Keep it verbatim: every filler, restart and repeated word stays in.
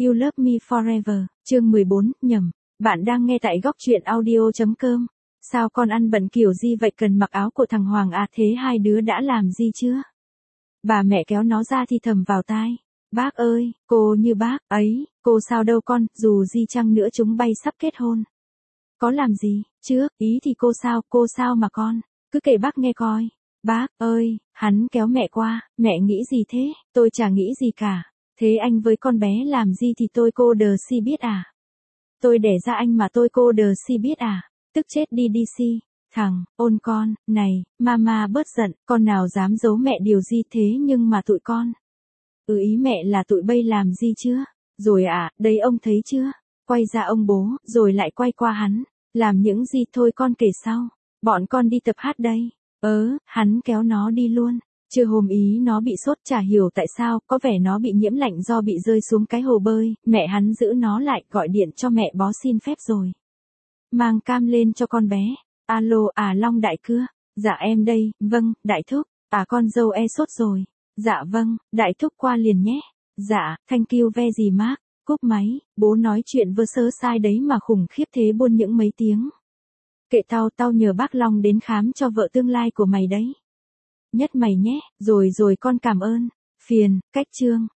You Love Me Forever, chương mười bốn, nhầm. Bạn đang nghe tại góc truyện audio.com. Sao con ăn bận kiểu gì vậy, cần mặc áo của thằng Hoàng à, thế hai đứa đã làm gì chưa? Bà mẹ kéo nó ra thì thầm vào tai. Bác ơi, cô như bác, ấy, cô sao đâu con, dù gì chăng nữa chúng bay sắp kết hôn. Có làm gì, chứ, ý thì cô sao, cô sao mà con, cứ kể bác nghe coi. Bác ơi, hắn kéo mẹ qua, mẹ nghĩ gì thế, tôi chả nghĩ gì cả. Thế anh với con bé làm gì thì tôi cô đờ si biết à? Tôi đẻ ra anh mà tôi cô đờ si biết à? Tức chết đi đi si. Thằng, ôn con, này, mama bớt giận, con nào dám giấu mẹ điều gì thế nhưng mà tụi con. Ừ ý mẹ là tụi bây làm gì chưa? Rồi à, đây ông thấy chưa? Quay ra ông bố, rồi lại quay qua hắn. Làm những gì thôi con kể sau. Bọn con đi tập hát đây. Ớ, hắn kéo nó đi luôn. Chưa hôm ý nó bị sốt chả hiểu tại sao, có vẻ nó bị nhiễm lạnh do bị rơi xuống cái hồ bơi, mẹ hắn giữ nó lại, gọi điện cho mẹ bó xin phép rồi. Mang cam lên cho con bé. Alo, à Long đại cưa. Dạ em đây, vâng, đại thúc, à con dâu e sốt rồi. Dạ vâng, đại thúc qua liền nhé. Dạ, thank you very much. Cúp máy, bố nói chuyện vơ sơ sai đấy mà khủng khiếp thế buôn những mấy tiếng. Kệ tao, tao nhờ bác Long đến khám cho vợ tương lai của mày đấy. Nhất mày nhé, rồi rồi con cảm ơn. Phiền, cách chương.